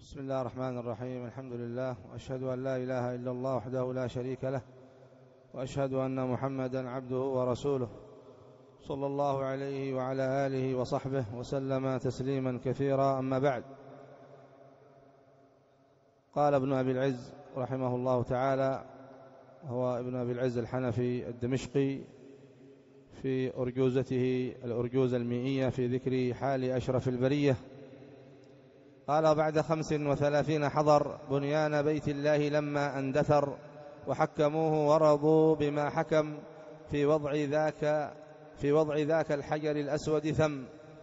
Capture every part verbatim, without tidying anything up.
بسم الله الرحمن الرحيم. الحمد لله، وأشهد أن لا إله إلا الله وحده لا شريك له، وأشهد أن محمدا عبده ورسوله، صلى الله عليه وعلى آله وصحبه وسلم تسليما كثيرا. أما بعد، قال ابن أبي العز رحمه الله تعالى، هو ابن أبي العز الحنفي الدمشقي، في أرجوزته الأرجوزة المئية في ذكر حال أشرف البرية، قال: بعد خمس وثلاثين حضر بنيان بيت الله لما اندثر، وحكموه ورضوا بما حكم، في وضع ذاك في وضع ذاك الحجر الأسود ثم.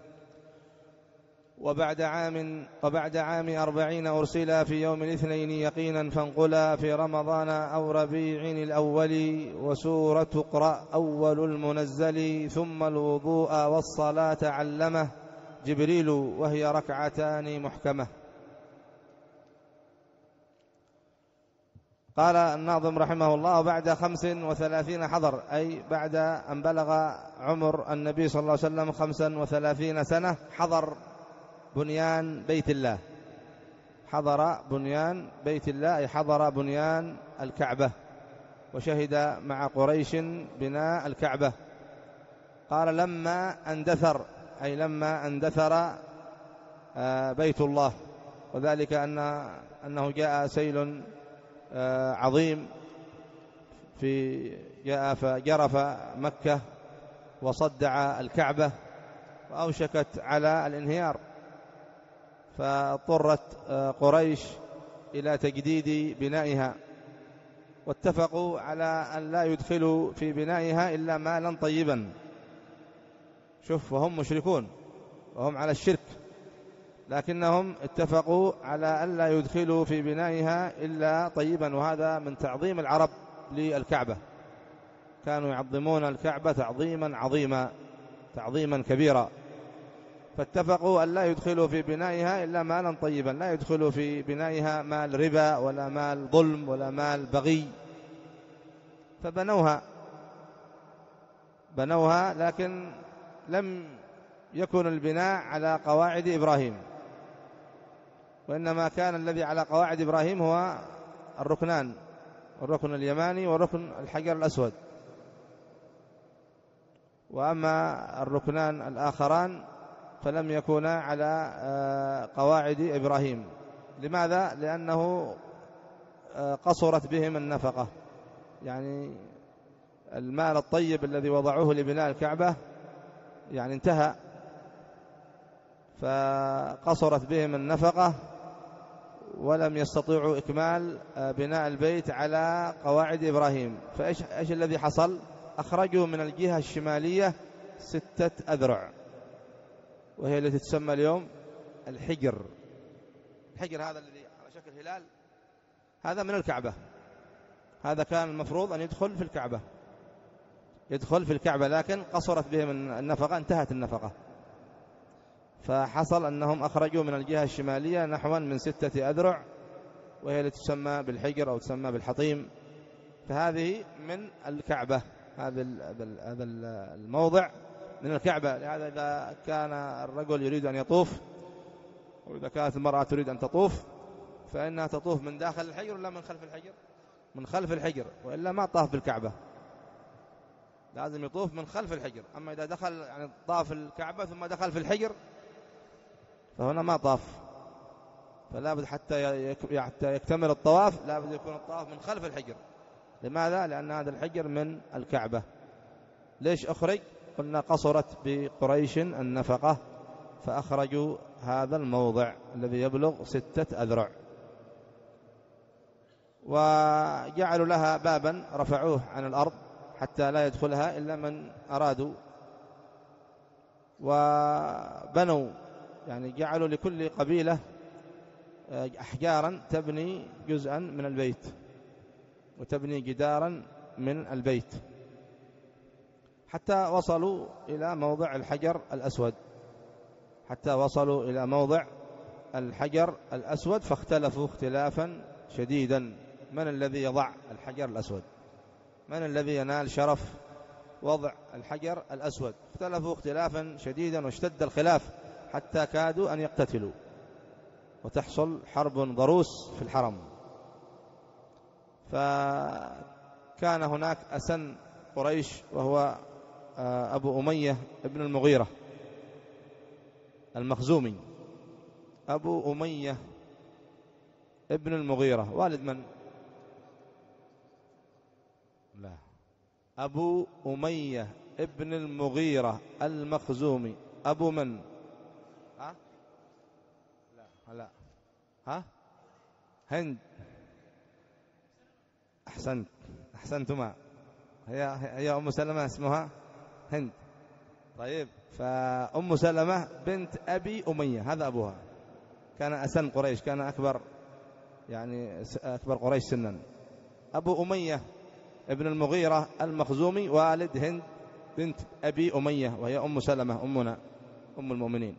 وبعد عام وبعد عام أربعين أرسلا في يوم الاثنين يقينا، فانقلا في رمضان أو ربيع الأول، وسورة تقرأ أول المنزل، ثم الوضوء والصلاة علمه جبريل، وهي ركعتان محكمة. قال الناظم رحمه الله: بعد خمس وثلاثين حضر، أي بعد أن بلغ عمر النبي صلى الله عليه وسلم خمسا وثلاثين سنة، حضر بنيان بيت الله. حضر بنيان بيت الله أي حضر بنيان الكعبة، وشهد مع قريش بناء الكعبة. قال: لما اندثر، أي لما اندثر بيت الله، وذلك أن أنه جاء سيل عظيم في جاء فجرف مكة وصدع الكعبة، وأوشكت على الانهيار، فاضطرت قريش إلى تجديد بنائها، واتفقوا على أن لا يدخلوا في بنائها إلا مالا طيبا. شوف، وهم مشركون وهم على الشرك، لكنهم اتفقوا على أن لا يدخلوا في بنائها إلا طيبا، وهذا من تعظيم العرب للكعبة. كانوا يعظمون الكعبة تعظيما عظيما، تعظيما كبيرا، فاتفقوا أن لا يدخلوا في بنائها إلا مالا طيبا، لا يدخلوا في بنائها مال ربا ولا مال ظلم ولا مال بغي. فبنوها بنوها لكن لم يكن البناء على قواعد إبراهيم، وإنما كان الذي على قواعد إبراهيم هو الركنان، الركن اليماني والركن الحجر الأسود. وأما الركنان الآخران فلم يكونا على قواعد إبراهيم. لماذا؟ لأنه قصرت بهم النفقة، يعني المال الطيب الذي وضعوه لبناء الكعبة يعني انتهى، فقصرت بهم النفقة ولم يستطيعوا إكمال بناء البيت على قواعد إبراهيم. فإيش إيش الذي حصل؟ أخرجوا من الجهة الشمالية ستة أذرع، وهي التي تسمى اليوم الحجر. الحجر هذا الذي على شكل هلال، هذا من الكعبة، هذا كان المفروض أن يدخل في الكعبة يدخل في الكعبة لكن قصرت بهم النفقة، انتهت النفقة، فحصل أنهم أخرجوا من الجهة الشمالية نحو من ستة أذرع، وهي التي تسمى بالحجر أو تسمى بالحطيم. فهذه من الكعبة، هذا هذا الموضع من الكعبة. لهذا إذا كان الرجل يريد أن يطوف، وإذا كانت المرأة تريد أن تطوف، فإنها تطوف من داخل الحجر ولا من خلف الحجر؟ من خلف الحجر، وإلا ما طاف بالكعبة، لازم يطوف من خلف الحجر. أما إذا دخل يعني طاف الكعبة ثم دخل في الحجر فهنا ما طاف، فلا بد حتى حتى يكتمل الطواف لا بد يكون الطواف من خلف الحجر. لماذا؟ لأن هذا الحجر من الكعبة. ليش أخرج؟ قلنا قصرت بقريش النفقة، فأخرجوا هذا الموضع الذي يبلغ ستة أذرع، وجعلوا لها بابا رفعوه عن الأرض حتى لا يدخلها إلا من أرادوا، وبنوا يعني جعلوا لكل قبيلة أحجارا تبني جزءا من البيت وتبني جدارا من البيت، حتى وصلوا إلى موضع الحجر الأسود حتى وصلوا إلى موضع الحجر الأسود فاختلفوا اختلافا شديدا: من الذي يضع الحجر الأسود؟ من الذي ينال شرف وضع الحجر الأسود؟ اختلفوا اختلافا شديدا، واشتد الخلاف حتى كادوا أن يقتتلوا. وتحصل حرب ضروس في الحرم. فكان هناك أسن قريش وهو أبو أمية ابن المغيرة المخزومي. أبو أمية ابن المغيرة والد من؟ لا، أبو أمية ابن المغيرة المخزومي أبو من؟ ها؟ لا لا ها؟ هند. أحسنت أحسنتما. هي هي أم سلمة اسمها هند. طيب، فأم سلمة بنت أبي أمية هذا أبوها، كان أسن قريش، كان أكبر يعني أكبر قريش سنا. أبو أمية ابن المغيرة المخزومي والد هند بنت أبي أمية وهي أم سلمة أمنا أم المؤمنين.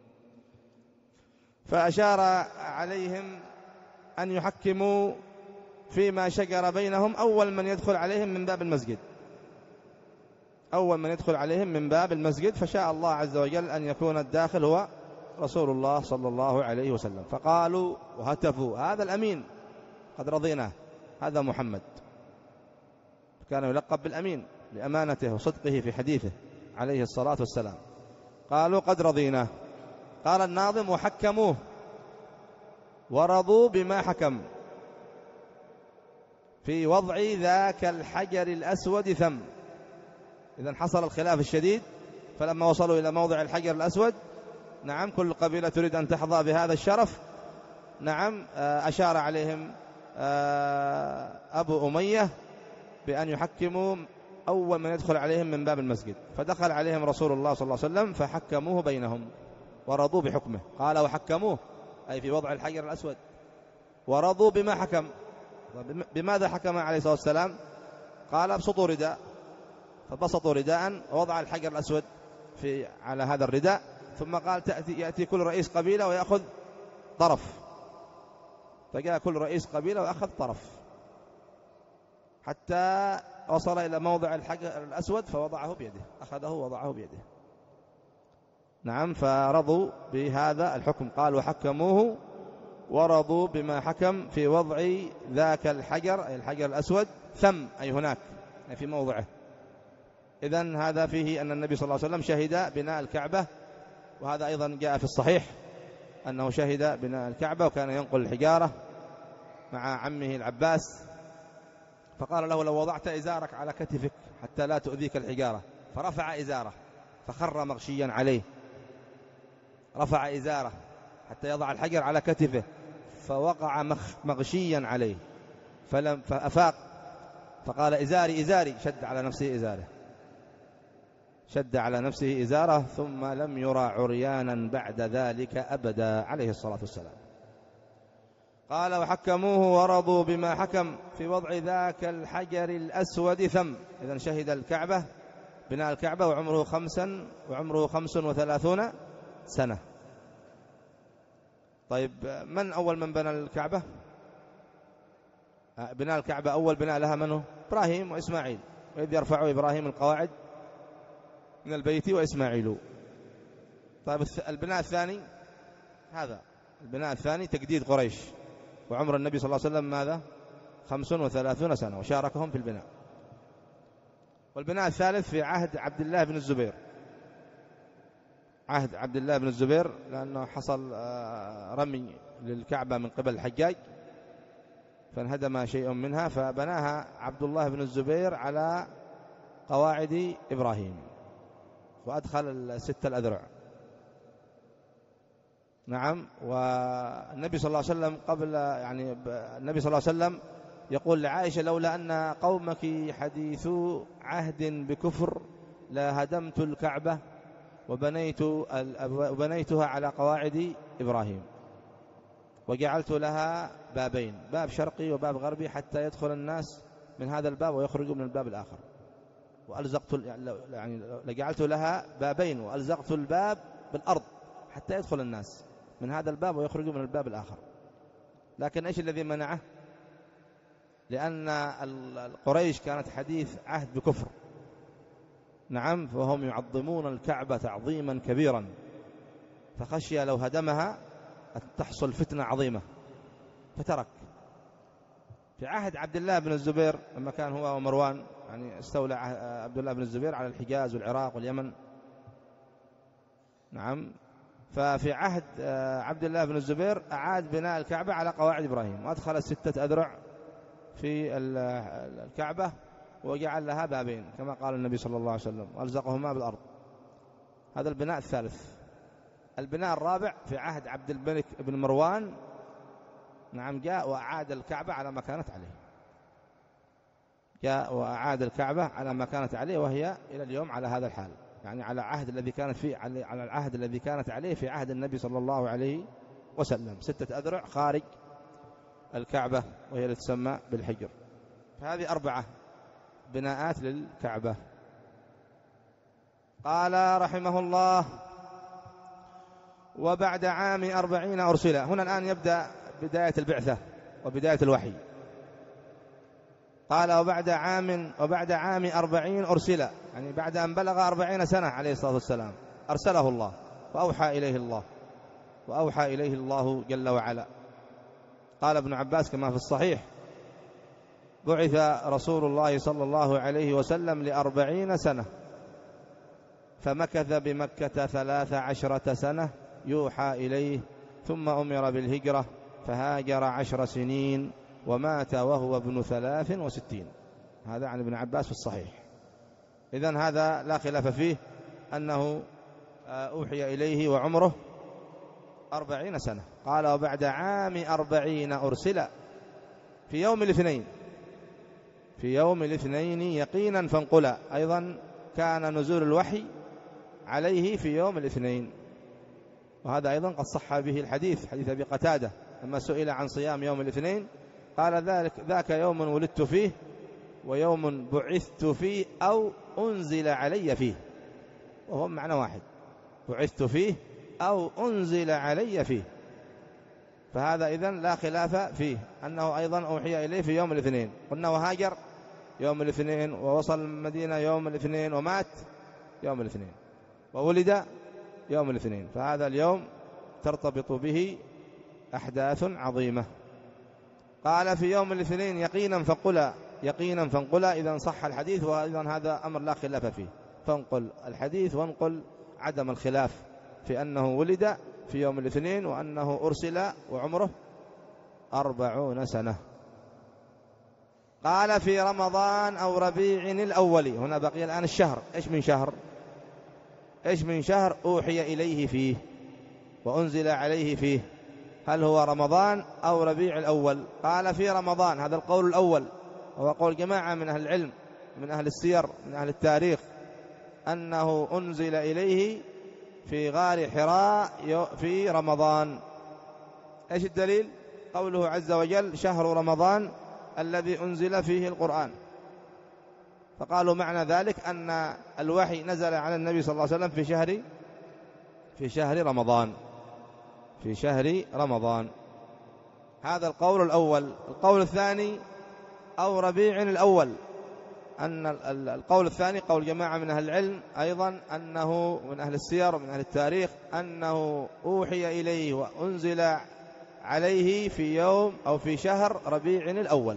فأشار عليهم أن يحكموا فيما شجر بينهم أول من يدخل عليهم من باب المسجد، أول من يدخل عليهم من باب المسجد، فشاء الله عز وجل أن يكون الداخل هو رسول الله صلى الله عليه وسلم. فقالوا وهتفوا هذا الأمين قد رضيناه، هذا محمد. كان يلقب بالأمين لأمانته وصدقه في حديثه عليه الصلاة والسلام. قالوا قد رضيناه. قال الناظم وحكموه ورضوا بما حكم في وضع ذاك الحجر الأسود ثم. إذن حصل الخلاف الشديد، فلما وصلوا إلى موضع الحجر الأسود، نعم كل قبيلة تريد أن تحظى بهذا الشرف، نعم أشار عليهم أبو أمية بأن يحكموا أول من يدخل عليهم من باب المسجد. فدخل عليهم رسول الله صلى الله عليه وسلم فحكموه بينهم ورضوا بحكمه. قال وحكموه أي في وضع الحجر الأسود ورضوا بما حكم. بماذا حكم عليه الصلاة والسلام؟ قال ابسطوا رداء، فبسطوا رداء ووضع الحجر الأسود في على هذا الرداء، ثم قال تأتي يأتي كل رئيس قبيلة ويأخذ طرف، فجاء كل رئيس قبيلة وأخذ طرف حتى وصل إلى موضع الحجر الأسود فوضعه بيده، أخذه ووضعه بيده. نعم، فرضوا بهذا الحكم. قال وحكموه ورضوا بما حكم في وضع ذاك الحجر أي الحجر الأسود ثم أي هناك أي في موضعه. إذن هذا فيه أن النبي صلى الله عليه وسلم شهد بناء الكعبة، وهذا أيضا جاء في الصحيح أنه شهد بناء الكعبة، وكان ينقل الحجارة مع عمه العباس، فقال له لو وضعت إزارك على كتفك حتى لا تؤذيك الحجارة، فرفع إزاره فخر مغشيا عليه، رفع إزاره حتى يضع الحجر على كتفه فوقع مغشيا عليه، فلم فأفاق فقال إزاري إزاري، شد على نفسه إزاره، شد على نفسه إزاره، ثم لم يرى عريانا بعد ذلك أبدا عليه الصلاة والسلام. قال وحكموه ورضوا بما حكم في وضع ذاك الحجر الأسود ثم. إذن شهد الكعبة بناء الكعبة وعمره خمسا وعمره خمس وثلاثون سنة. طيب، من أول من بنى الكعبة؟ بناء الكعبة أول بناء لها منه؟ إبراهيم وإسماعيل، وإذ يرفع إبراهيم القواعد من البيت وإسماعيل. طيب البناء الثاني هذا البناء الثاني تجديد قريش، وعمر النبي صلى الله عليه وسلم ماذا؟ خمس وثلاثون سنة، وشاركهم في البناء. والبناء الثالث في عهد عبد الله بن الزبير، عهد عبد الله بن الزبير، لأنه حصل رمي للكعبة من قبل الحجاج فانهدم شيء منها، فبناها عبد الله بن الزبير على قواعد إبراهيم، وأدخل الستة الأذرع. نعم. والنبي صلى الله عليه وسلم قبل يعني النبي صلى الله عليه وسلم يقول لعائشة لولا أن قومك حديث عهد بكفر لا هدمت الكعبة وبنيت وبنيتها على قواعد إبراهيم، وجعلت لها بابين، باب شرقي وباب غربي، حتى يدخل الناس من هذا الباب ويخرجوا من الباب الآخر. وألزقت يعني لجعلت لها بابين وألزقت الباب بالأرض حتى يدخل الناس من هذا الباب ويخرجوا من الباب الآخر. لكن إيش الذي منعه؟ لأن القريش كانت حديث عهد بكفر. نعم، فهم يعظمون الكعبة تعظيما كبيرا، فخشي لو هدمها تحصل فتنة عظيمة فترك. في عهد عبد الله بن الزبير لما كان هو ومروان، يعني استولى عبد الله بن الزبير على الحجاز والعراق واليمن، نعم، ففي عهد عبد الله بن الزبير أعاد بناء الكعبة على قواعد إبراهيم، وأدخل ستة أذرع في الكعبة وجعل لها بابين كما قال النبي صلى الله عليه وسلم، وألزقهما بالأرض. هذا البناء الثالث. البناء الرابع في عهد عبد الملك بن مروان، نعم، جاء وأعاد الكعبة على ما كانت عليه، جاء وأعاد الكعبة على ما كانت عليه، وهي إلى اليوم على هذا الحال، يعني على عهد الذي كانت فيه، على العهد الذي كانت عليه في عهد النبي صلى الله عليه وسلم، ستة أذرع خارج الكعبة، وهي التي تسمى بالحجر. فهذه أربعة بناءات للكعبة. قال رحمه الله: وبعد عام أربعين أرسل. هنا الآن يبدأ بداية البعثة وبداية الوحي. قال: وبعد عام وبعد عام أربعين أرسل، يعني بعد أن بلغ أربعين سنة عليه الصلاة والسلام أرسله الله وأوحى إليه الله وأوحى إليه الله جل وعلا. قال ابن عباس كما في الصحيح: بعث رسول الله صلى الله عليه وسلم لأربعين سنة، فمكث بمكة ثلاث عشرة سنة يوحى إليه، ثم أمر بالهجرة فهاجر عشر سنين ومات وهو ابن ثلاث وستين. هذا عن ابن عباس في الصحيح. إذن هذا لا خلاف فيه أنه أوحي إليه وعمره أربعين سنة. قال: وبعد عام أربعين أرسل في يوم الاثنين، في يوم الاثنين يقينا فانقلا. أيضا كان نزول الوحي عليه في يوم الاثنين، وهذا أيضا قد صح به الحديث، حديث أبي قتادة لما سئل عن صيام يوم الاثنين قال: ذلك ذاك يوم ولدت فيه ويوم بعثت فيه أو أنزل علي فيه، وهو معنى واحد، بعثت فيه أو أنزل علي فيه. فهذا إذن لا خلاف فيه أنه أيضا أوحي إليه في يوم الاثنين. قلنا وهاجر يوم الاثنين، ووصل المدينة يوم الاثنين، ومات يوم الاثنين، وولد يوم الاثنين. فهذا اليوم ترتبط به أحداث عظيمة. قال: في يوم الاثنين يقينا فانقلا، يقينا فانقلا. إذن صح الحديث، وإذن هذا أمر لا خلاف فيه، فانقل الحديث وانقل عدم الخلاف في أنه ولد في يوم الاثنين وأنه أرسل وعمره أربعون سنة. قال: في رمضان أو ربيع الأول. هنا بقي الآن الشهر. إيش من شهر؟ إيش من شهر أوحي إليه فيه وأنزل عليه فيه؟ هل هو رمضان أو ربيع الأول؟ قال: في رمضان. هذا القول الأول، وهو قول جماعة من أهل العلم، من أهل السير، من أهل التاريخ، أنه أنزل إليه في غار حراء في رمضان. إيش الدليل؟ قوله عز وجل: شهر رمضان الذي أنزل فيه القرآن. فقالوا معنى ذلك أن الوحي نزل على النبي صلى الله عليه وسلم في شهر في شهر رمضان في شهر رمضان. هذا القول الأول. القول الثاني أو ربيع الأول، أن القول الثاني قول جماعة من أهل العلم أيضا، أنه من أهل السير ومن أهل التاريخ، أنه أوحي إليه وأنزل عليه في يوم أو في شهر ربيع الأول،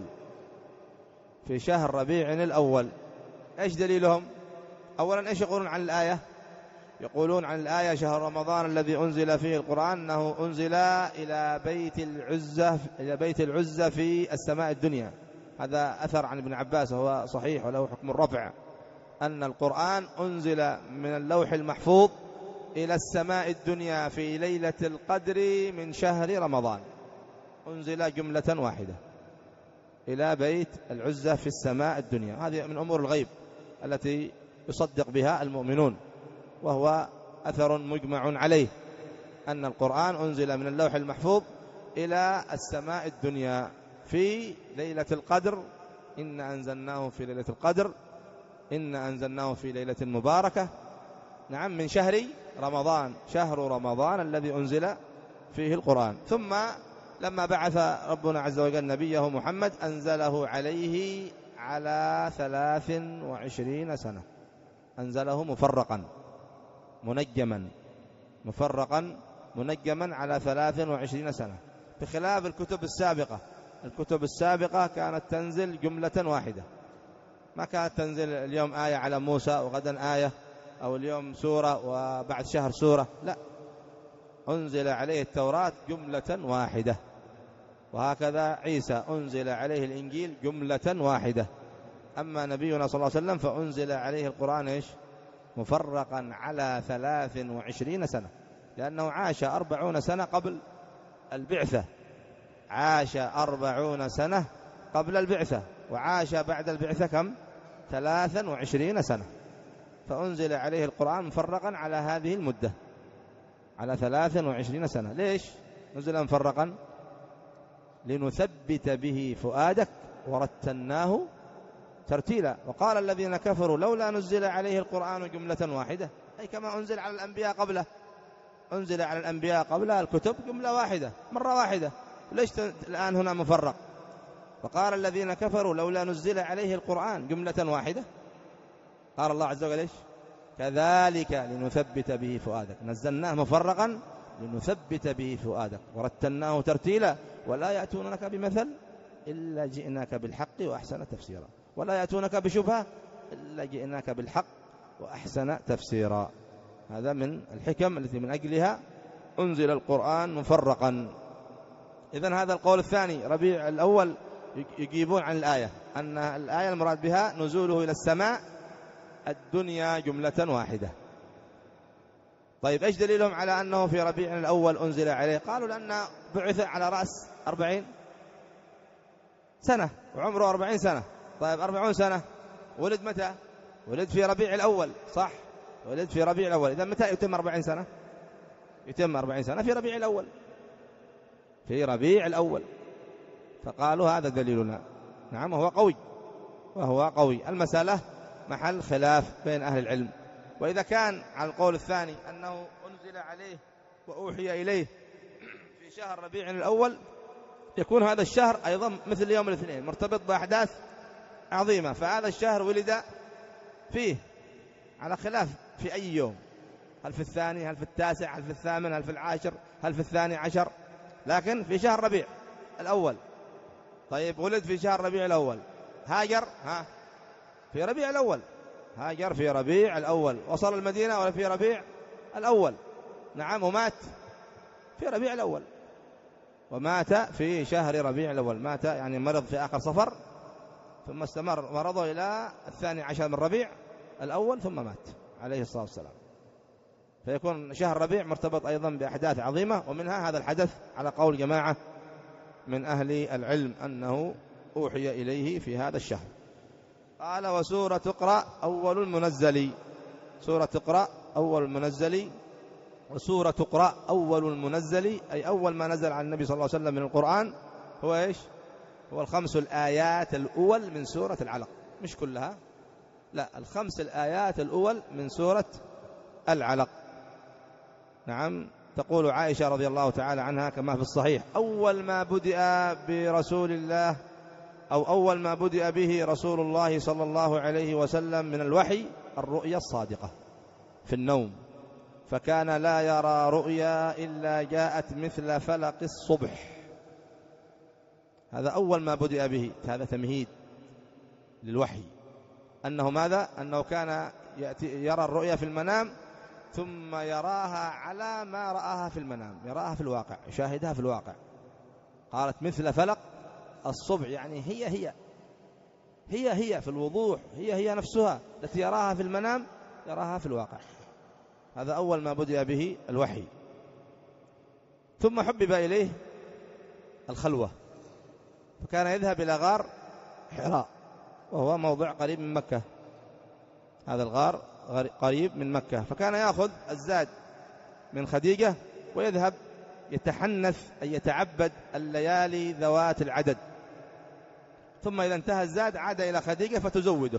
في شهر ربيع الأول. إيش دليلهم؟ أولا إيش يقولون عن الآية؟ يقولون عن الآية: شهر رمضان الذي أنزل فيه القرآن، أنه أنزل إلى بيت العزة إلى بيت العزة في السماء الدنيا. هذا أثر عن ابن عباس وهو صحيح وله حكم الرفع، أن القرآن أنزل من اللوح المحفوظ إلى السماء الدنيا في ليلة القدر من شهر رمضان، أنزل جملة واحدة إلى بيت العزة في السماء الدنيا. هذه من أمور الغيب التي يصدق بها المؤمنون، وهو أثر مجمع عليه، أن القرآن أنزل من اللوح المحفوظ إلى السماء الدنيا في ليلة القدر. إن أنزلناه في ليلة القدر، إن أنزلناه في ليلة مباركة، نعم، من شهر رمضان، شهر رمضان الذي أنزل فيه القرآن. ثم لما بعث ربنا عز وجل نبيه محمد أنزله عليه على ثلاث وعشرين سنة، أنزله مفرقا منجما مفرقا منجما على ثلاث وعشرين سنة، بخلاف الكتب السابقة. الكتب السابقة كانت تنزل جملة واحدة، ما كانت تنزل اليوم آية على موسى وغدا آية، أو اليوم سورة وبعد شهر سورة، لا، أنزل عليه التوراة جملة واحدة. وهكذا عيسى أنزل عليه الإنجيل جملة واحدة. أما نبينا صلى الله عليه وسلم فأنزل عليه القرآن إيش؟ مفرقا على ثلاث وعشرين سنة، لأنه عاش أربعون سنة قبل البعثة، عاش أربعون سنة قبل البعثة، وعاش بعد البعثة كم؟ ثلاثا وعشرين سنة. فأنزل عليه القرآن مفرقا على هذه المدة، على ثلاثا وعشرين سنة. ليش نزل مفرقا؟ لنثبت به فؤادك ورتلناه ترتيلا. وقال الذين كفروا لولا نزل عليه القرآن جملة واحدة، أي كما أنزل على الأنبياء قبله. أنزل على الأنبياء قبله الكتب جملة واحدة مرة واحدة، ليش الآن هنا مفرق؟ وقال الذين كفروا لولا نزل عليه القرآن جملة واحدة. قال الله عز وجل إيش؟ كذلك لنثبت به فؤادك، نزلناه مفرقا لنثبت به فؤادك ورتلناه ترتيلا، ولا يأتونك بمثل إلا جئناك بالحق وأحسن تفسيرا، ولا يأتونك بشبهة إلا جئناك بالحق وأحسن تفسيرا. هذا من الحكم التي من أجلها أنزل القرآن مفرقا. إذن هذا القول الثاني، ربيع الأول، يجيبون عن الآية أن الآية المراد بها نزوله إلى السماء الدنيا جملة واحدة. طيب إيش دليلهم على أنه في ربيع الأول أنزل عليه؟ قالوا لأن بعث على رأس أربعين سنة وعمره أربعين سنة. طيب أربعون سنة، ولد متى؟ ولد في ربيع الأول، صح؟ ولد في ربيع الأول. إذا متى يتم أربعين سنة؟ يتم أربعين سنة في ربيع الأول، في ربيع الأول. فقالوا هذا دليلنا. نعم، وهو قوي، وهو قوي. المسألة محل خلاف بين أهل العلم. وإذا كان على القول الثاني أنه أنزل عليه وأوحي إليه في شهر ربيع الأول، يكون هذا الشهر أيضا مثل يوم الاثنين مرتبط بأحداث عظيمة، فهذا الشهر ولد فيه، على خلاف في أي يوم، هل في الثاني، هل في التاسع، هل في الثامن، هل في العاشر، هل في الثاني عشر، لكن في شهر ربيع الأول. طيب ولد في شهر ربيع الأول، هاجر ها في ربيع الأول، هاجر في ربيع الأول، وصل المدينة ولا في ربيع الأول. نعم، ومات في ربيع الأول، ومات في شهر ربيع الأول. مات يعني مرض في آخر صفر، ثم استمر مرضه إلى الثاني عشر من ربيع الأول، ثم مات عليه الصلاة والسلام. فيكون شهر ربيع مرتبط أيضا بأحداث عظيمة، ومنها هذا الحدث على قول جماعة من أهل العلم أنه أوحي إليه في هذا الشهر. قال وسورة اقرأ أول المنزل، سورة اقرأ أول المنزل. وسورة اقرأ أول المنزل أي أول ما نزل على النبي صلى الله عليه وسلم من القرآن هو إيش؟ هو الخمس الآيات الأول من سورة العلق، مش كلها، لا، الخمس الآيات الأول من سورة العلق. نعم، تقول عائشة رضي الله تعالى عنها كما في الصحيح: أول ما بدأ برسول الله أو أول ما بدأ به رسول الله صلى الله عليه وسلم من الوحي الرؤيا الصادقة في النوم، فكان لا يرى رؤيا إلا جاءت مثل فلق الصبح. هذا أول ما بدأ به، هذا تمهيد للوحي، أنه ماذا؟ أنه كان يأتي يرى الرؤيا في المنام ثم يراها على ما رآها في المنام، يراها في الواقع، يشاهدها في الواقع. قالت مثل فلق الصبح، يعني هي هي هي هي في الوضوح، هي هي نفسها التي يراها في المنام يراها في الواقع. هذا أول ما بدأ به الوحي. ثم حبب إليه الخلوة، فكان يذهب إلى غار حراء، وهو موضع قريب من مكة. هذا الغار قريب من مكة، فكان يأخذ الزاد من خديجة ويذهب يتحنث أي يتعبد الليالي ذوات العدد، ثم إذا انتهى الزاد عاد إلى خديجة فتزوده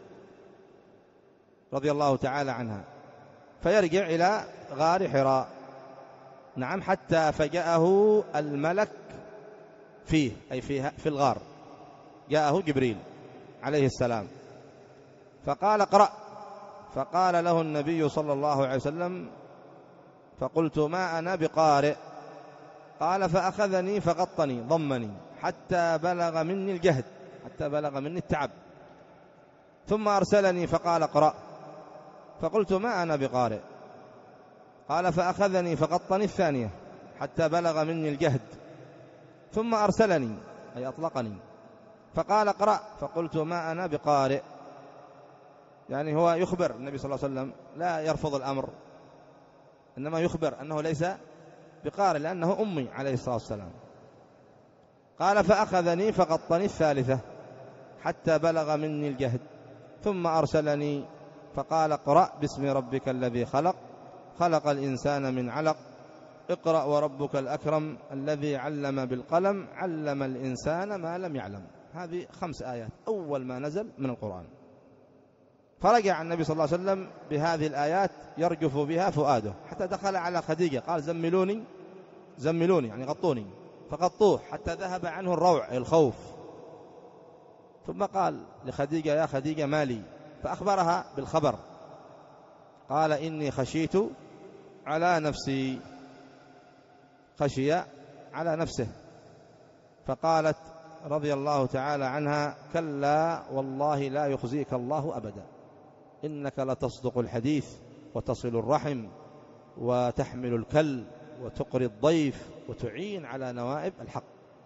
رضي الله تعالى عنها، فيرجع إلى غار حراء. نعم، حتى فجأه الملك فيه أي فيه في الغار، جاءه جبريل عليه السلام فقال اقرأ، فقال له النبي صلى الله عليه وسلم: فقلت ما أنا بقارئ. قال فأخذني فغطني ضمني حتى بلغ مني الجهد، حتى بلغ مني التعب، ثم أرسلني فقال اقرأ. فقلت ما أنا بقارئ. قال فأخذني فغطني الثانية حتى بلغ مني الجهد، ثم أرسلني أي أطلقني فقال اقرأ. فقلت ما أنا بقارئ. يعني هو يخبر النبي صلى الله عليه وسلم، لا يرفض الأمر، إنما يخبر أنه ليس بقارئ لأنه أمي عليه الصلاة والسلام. قال فأخذني فغطني الثالثة حتى بلغ مني الجهد، ثم أرسلني فقال اقرأ باسم ربك الذي خلق، خلق الإنسان من علق، اقرأ وربك الأكرم الذي علم بالقلم، علم الإنسان ما لم يعلم. هذه خمس آيات أول ما نزل من القرآن. فرجع النبي صلى الله عليه وسلم بهذه الآيات يرجف بها فؤاده، حتى دخل على خديجة قال زملوني زملوني يعني غطوني، فغطوه حتى ذهب عنه الروع الخوف. ثم قال لخديجة يا خديجة ما لي، فأخبرها بالخبر. قال إني خشيت على نفسي، خشي على نفسه. فقالت رضي الله تعالى عنها كلا والله لا يخزيك الله أبدا، إنك لتصدق الحديث وتصل الرحم وتحمل الكل وتقري الضيف وتعين على نوائب الحق.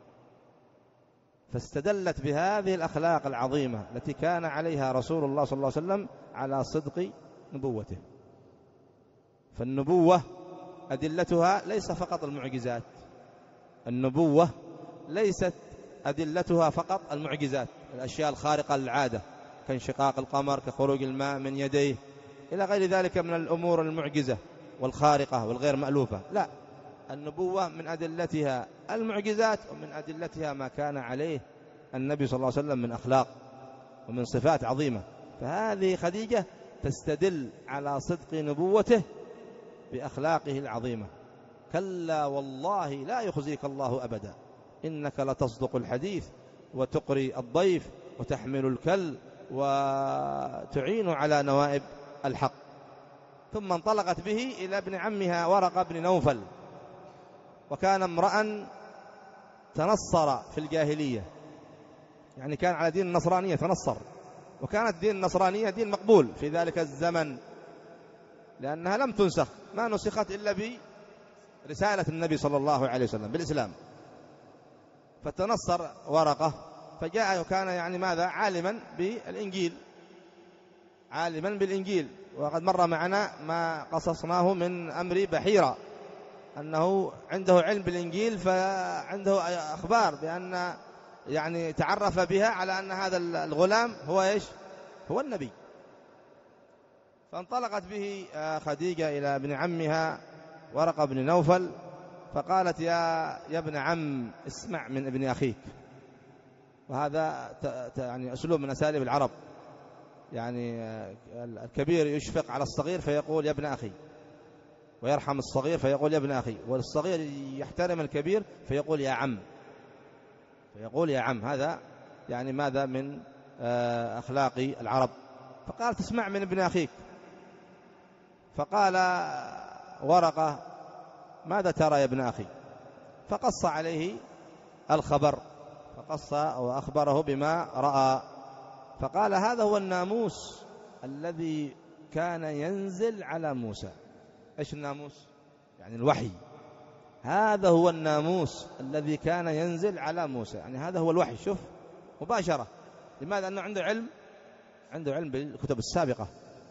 فاستدلت بهذه الأخلاق العظيمة التي كان عليها رسول الله صلى الله عليه وسلم على صدق نبوته. فالنبوة أدلتها ليس فقط المعجزات، النبوة ليست أدلتها فقط المعجزات، الأشياء الخارقة للعادة كانشقاق القمر، كخروج الماء من يديه، إلى غير ذلك من الأمور المعجزة والخارقة والغير مألوفة. لا، النبوة من أدلتها المعجزات، ومن أدلتها ما كان عليه النبي صلى الله عليه وسلم من أخلاق ومن صفات عظيمة. فهذه خديجة تستدل على صدق نبوته بأخلاقه العظيمة. كلا والله لا يخزيك الله أبدا، إنك لتصدق الحديث وتقري الضيف وتحمل الكل وتعين على نوائب الحق. ثم انطلقت به إلى ابن عمها ورقة بن نوفل، وكان امرأ تنصر في الجاهلية، يعني كان على دين النصرانية تنصر، وكانت دين النصرانية دين مقبول في ذلك الزمن لأنها لم تنسخ، ما نسخت إلا برسالة النبي صلى الله عليه وسلم بالإسلام. فتنصر ورقة فجاء، وكان يعني ماذا عالما بالإنجيل، عالما بالإنجيل. وقد مر معنا ما قصصناه من أمر بحيرة أنه عنده علم بالإنجيل، فعنده أخبار بأن يعني تعرف بها على أن هذا الغلام هو إيش؟ هو النبي. فانطلقت به خديجة إلى ابن عمها ورقة بن نوفل، فقالت يا يا ابن عم اسمع من ابن أخيك. وهذا يعني أسلوب من أساليب العرب، يعني الكبير يشفق على الصغير فيقول يا ابن أخي، ويرحم الصغير فيقول يا ابن أخي، والصغير يحترم الكبير فيقول يا عم، فيقول يا عم. هذا يعني ماذا من أخلاق العرب. فقال تسمع من ابن أخيك. فقال ورقة ماذا ترى يا ابن أخي؟ فقص عليه الخبر، فقص وأخبره بما رأى. فقال هذا هو الناموس الذي كان ينزل على موسى. إيش الناموس؟ يعني الوحي. هذا هو الناموس الذي كان ينزل على موسى، يعني هذا هو الوحي. شوف مباشرة. لماذا؟ أنه عنده علم، عنده علم بالكتب السابقة.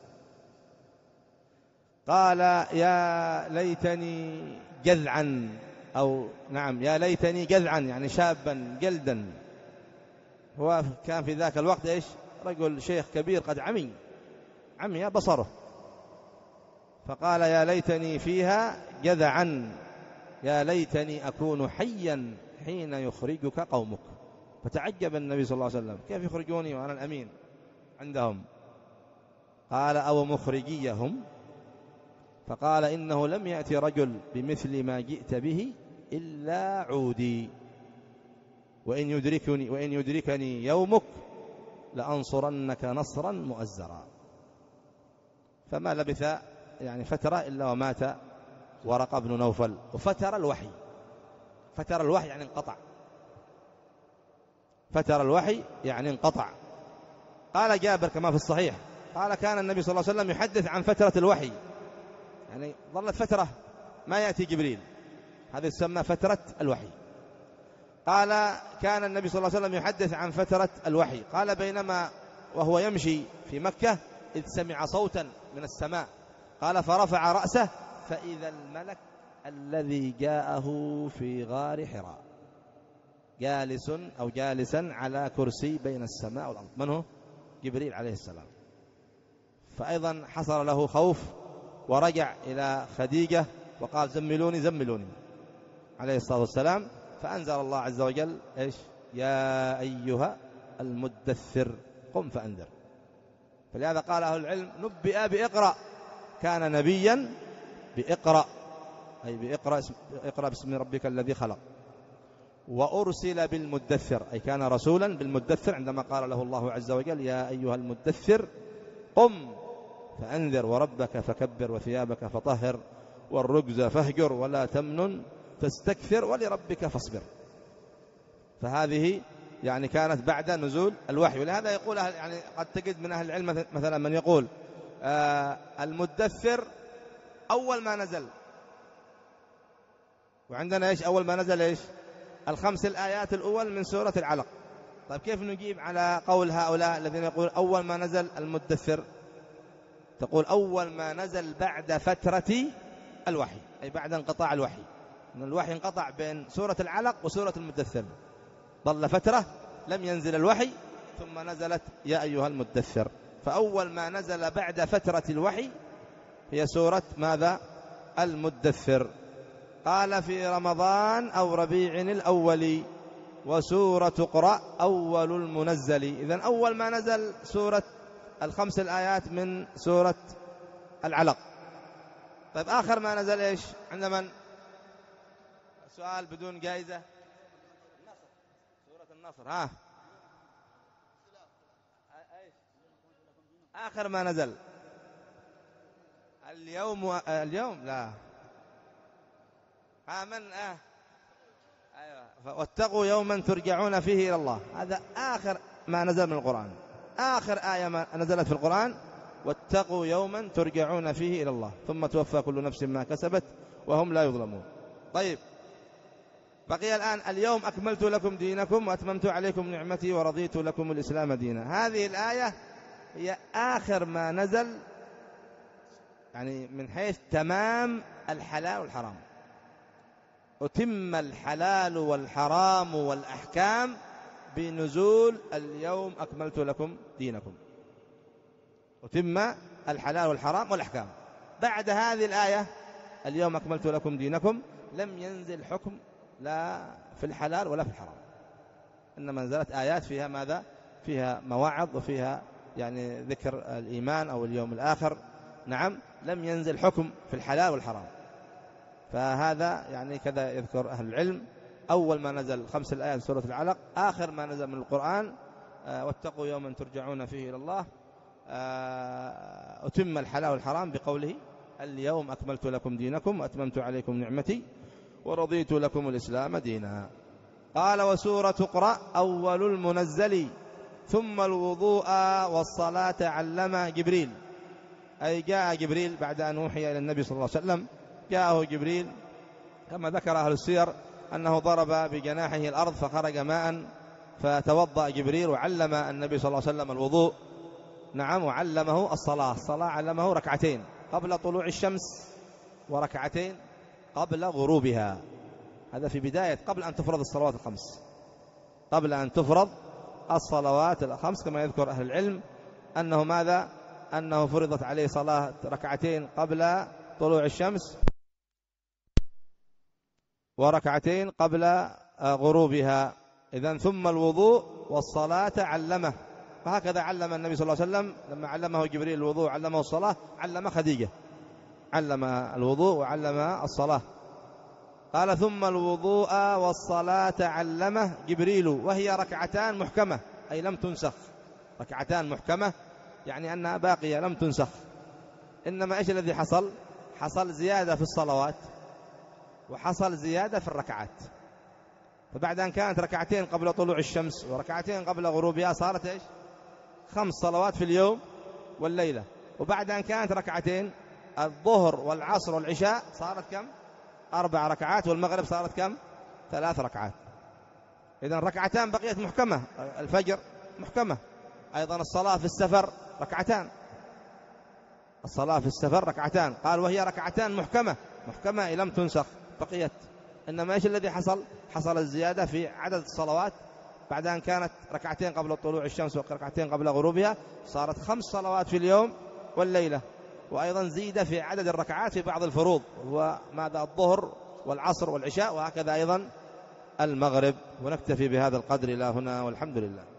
قال يا ليتني جذعا، أو نعم يا ليتني جذعا يعني شابا جلدا. هو كان في ذاك الوقت إيش؟ رجل شيخ كبير قد عمي عمي بصره. فقال يا ليتني فيها جذعا، يا ليتني أكون حيا حين يخرجك قومك. فتعجب النبي صلى الله عليه وسلم كيف يخرجوني وأنا الأمين عندهم؟ قال أو مخرجيهم؟ فقال إنه لم يأتي رجل بمثل ما جئت به إلا عودي، وإن يدركني, وإن يدركني يومك لأنصرنك نصرا مؤزرا. فما لبث يعني فترة إلا ومات ورقة بن نوفل. وفتر الوحي، فتر الوحي يعني انقطع، فتر الوحي يعني انقطع. قال جابر كما في الصحيح قال كان النبي صلى الله عليه وسلم يحدث عن فترة الوحي، يعني ظلت فترة ما يأتي جبريل، هذه تسمى فترة الوحي. قال كان النبي صلى الله عليه وسلم يحدث عن فترة الوحي، قال بينما وهو يمشي في مكة إذ سمع صوتا من السماء، قال فرفع رأسه فإذا الملك الذي جاءه في غار حراء جالس أو جالسا على كرسي بين السماء والأرض. من هو؟ جبريل عليه السلام. فأيضا حصل له خوف ورجع إلى خديجة وقال زملوني زملوني عليه الصلاة والسلام، فأنزل الله عز وجل إيش؟ يا أيها المدثر قم فأنذر. فلهذا قال أهل العلم نبئ بإقرأ، كان نبيا بإقرأ، أي بإقرأ اقرأ باسم ربك الذي خلق. وأرسل بالمدثر، أي كان رسولا بالمدثر، عندما قال له الله عز وجل يا أيها المدثر قم فأنذر وربك فكبر وثيابك فطهر والرجز فاهجر ولا تمنن تستكثر ولربك فاصبر. فهذه يعني كانت بعد نزول الوحي. ولهذا يقول يعني قد تجد من أهل العلم مثلا من يقول آه المدثر أول ما نزل، وعندنا إيش أول ما نزل إيش؟ الخمس الآيات الأول من سورة العلق. طيب كيف نجيب على قول هؤلاء الذين يقول أول ما نزل المدثر؟ تقول أول ما نزل بعد فترة الوحي، أي بعد انقطاع الوحي، من الوحي انقطع بين سورة العلق وسورة المدثر، ظل فترة لم ينزل الوحي ثم نزلت يا أيها المدثر. فأول ما نزل بعد فترة الوحي هي سورة ماذا؟ المدثر. قال في رمضان أو ربيع الأول وسورة اقرأ أول المنزل. إذن أول ما نزل سورة الخمس الآيات من سورة العلق. طيب آخر ما نزل إيش؟ عند من؟ سؤال بدون جائزة. سورة النصر. ها آخر ما نزل اليوم و... اليوم لا آمن آه. أيوة. واتقوا يوما ترجعون فيه إلى الله، هذا آخر ما نزل من القرآن، آخر آية ما نزلت في القرآن واتقوا يوما ترجعون فيه إلى الله ثم توفى كل نفس ما كسبت وهم لا يظلمون. طيب بقي الآن اليوم أكملت لكم دينكم وأتممت عليكم نعمتي ورضيت لكم الإسلام دينا. هذه الآية هي آخر ما نزل يعني من حيث تمام الحلال والحرام، أتم الحلال والحرام والأحكام بنزول اليوم أكملت لكم دينكم، أتم الحلال والحرام والأحكام. بعد هذه الآية اليوم أكملت لكم دينكم لم ينزل حكم لا في الحلال ولا في الحرام، إنما نزلت آيات فيها ماذا؟ فيها مواعظ وفيها يعني ذكر الإيمان أو اليوم الآخر. نعم لم ينزل حكم في الحلال والحرام. فهذا يعني كذا يذكر أهل العلم، أول ما نزل خمس الآيات سورة العلق، آخر ما نزل من القرآن آه واتقوا يوما ترجعون فيه إلى الله، آه أتم الحلال والحرام بقوله اليوم أكملت لكم دينكم وأتممت عليكم نعمتي ورضيت لكم الإسلام دينا. قال وسورة اقرأ أول المنزل ثم الوضوء والصلاة علم جبريل، أي جاء جبريل بعد أن أوحي إلى النبي صلى الله عليه وسلم، جاءه جبريل كما ذكر أهل السير أنه ضرب بجناحه الأرض فخرج ماء، فتوضأ جبريل وعلم النبي صلى الله عليه وسلم الوضوء. نعم وعلمه الصلاة، الصلاة علمه ركعتين قبل طلوع الشمس وركعتين قبل غروبها، هذا في بداية قبل أن تفرض الصلوات الخمس، قبل أن تفرض الصلوات الخمس كما يذكر أهل العلم أنه ماذا؟ أنه فرضت عليه صلاة ركعتين قبل طلوع الشمس وركعتين قبل غروبها. إذن ثم الوضوء والصلاة علمه، فهكذا علم النبي صلى الله عليه وسلم لما علمه جبريل الوضوء علمه الصلاة، علم خديجة، علم الوضوء وعلم الصلاة. قال ثم الوضوء والصلاة علمه جبريل، وهي ركعتان محكمة أي لم تنسخ، ركعتان محكمة يعني أنها باقية لم تنسخ. إنما إيش الذي حصل؟ حصل زيادة في الصلوات وحصل زيادة في الركعات. فبعد أن كانت ركعتين قبل طلوع الشمس وركعتين قبل غروبها صارت إيش؟ خمس صلوات في اليوم والليلة. وبعد أن كانت ركعتين الظهر والعصر والعشاء صارت كم؟ أربع ركعات. والمغرب صارت كم؟ ثلاث ركعات. إذن ركعتان بقيت محكمة. الفجر محكمة. أيضا الصلاة في السفر ركعتان. الصلاة في السفر ركعتان. قال وهي ركعتان محكمة، محكمة لم تنسخ بقيت. إنما إيش الذي حصل؟ حصل الزيادة في عدد الصلوات. بعد أن كانت ركعتين قبل طلوع الشمس وركعتين قبل غروبها صارت خمس صلوات في اليوم والليلة. وأيضا زيد في عدد الركعات في بعض الفروض، وماذا؟ الظهر والعصر والعشاء، وهكذا أيضا المغرب. ونكتفي بهذا القدر إلى هنا والحمد لله.